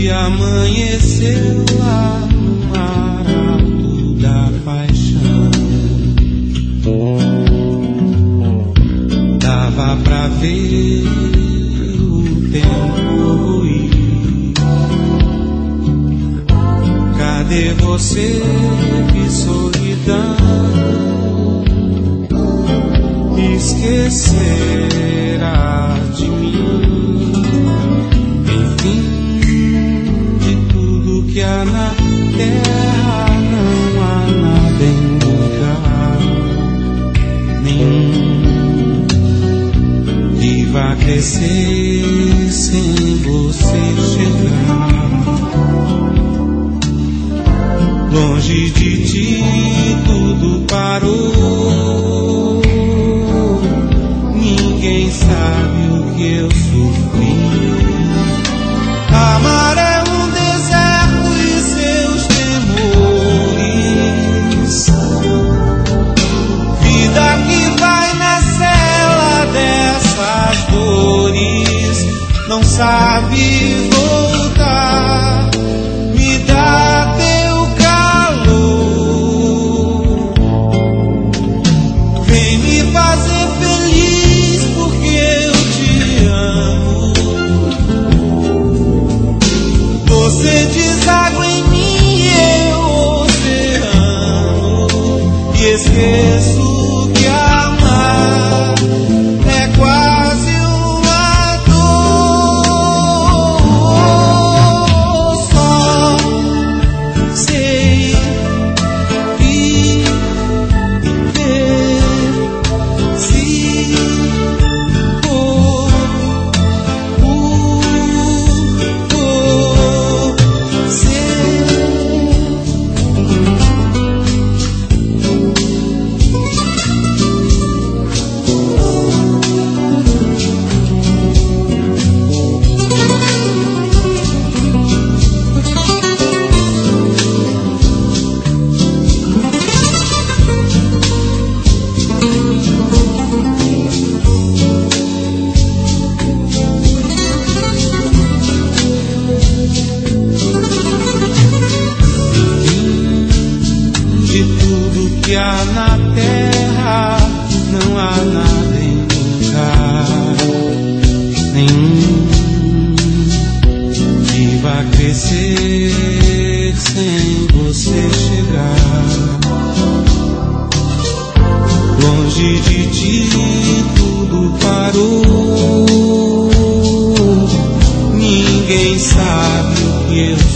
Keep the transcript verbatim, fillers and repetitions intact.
que amanheceu lá no mar alto da paixão. Dava pra ver o tempo ruir. Cadê você, que solidão esquecerá de mim? Enfim, de tudo que há na terra, não há nada em lugar nenhum que vá crescer sem você chegar. Longe de ti tudo parou. Ninguém sabe o que eu sofri. Amar é um deserto e seus temores. Vida que vai na cela dessas dores. Não sabe voltar. Me dá teu calor. Vem me fazer feliz porque eu te amo. Você deságua em mim e eu oceano. E esqueço que amar é quase uma dor. Só sei viver se for por você. De tudo que há na terra, não há nada em lugar nenhum que vá crescer sem você chegar. Longe de ti tudo parou. Ninguém sabe o que eu